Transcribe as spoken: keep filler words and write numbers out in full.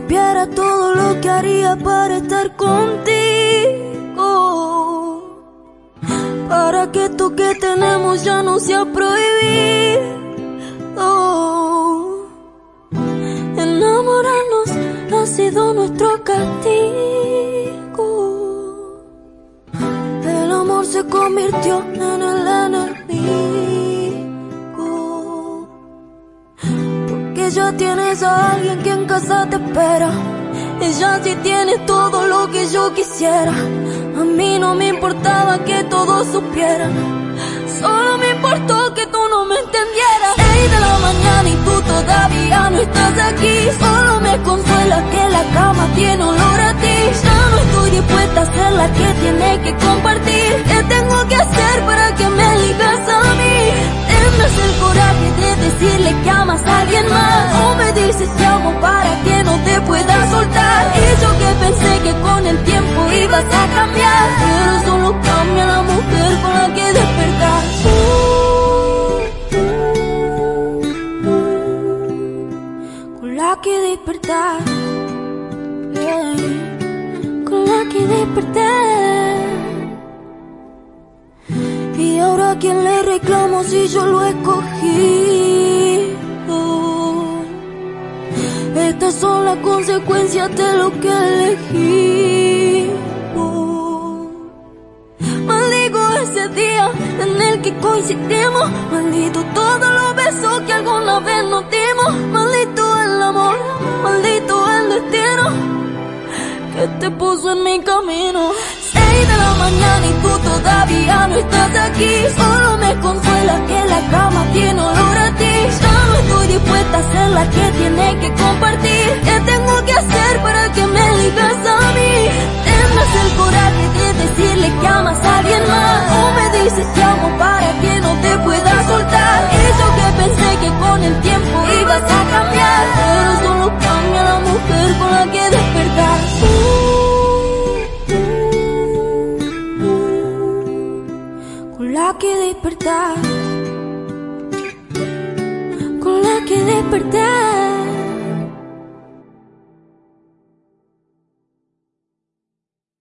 supiera todo lo que haría para estar contigo, para que esto que tenemos ya no sea prohibido. Enamorarnos ha sido nuestro castigo. El amor se convirtió en el enemigo, porque ya tienes a alguien que en casa te espera. Ella sí tiene todo lo que yo quisiera. A mí no me importaba que todos supieran, solo me importó que tú no me entendieras. Seis de la mañana y tú todavía no estás aquí. Solo me consuela que la cama tiene olor a ti. Ya no estoy dispuesta a ser la que tiene que compartir. ¿Qué tengo que hacer para que me elijas a mí? Tendrás el coraje de decirle que amas a alguien más, o me dices te amo para que no te pueda soltar. Y yo que pensé que con el tiempo ibas a cambiar, pero solo cambia la mujer con la que despertar. Con la que despertar, yeah. Con la que despertar. Y ahora quién le reclamo si yo lo escogí. Estas son las consecuencias de lo que elegí. Maldigo ese día en el que coincidimos. Maldito todos los besos que alguna vez nos dimos. Maldito el amor, maldito el destino que te puso en mi camino. Seis de la mañana y tú todavía no estás aquí. Solo me consuela que la cama tiene olor a ti. Ya no estoy dispuesta a ser la que tiene que compartir. ¿Qué tengo que hacer para que me elijas a mí? Tendrás el coraje de decirle que amas a alguien más, o me dices te amo para que no te pueda soltar. Y yo que pensé que con el tiempo ibas a cambiar, pero solo cambia la mujer con la que despertar. Con la que despertar, con la que despertar.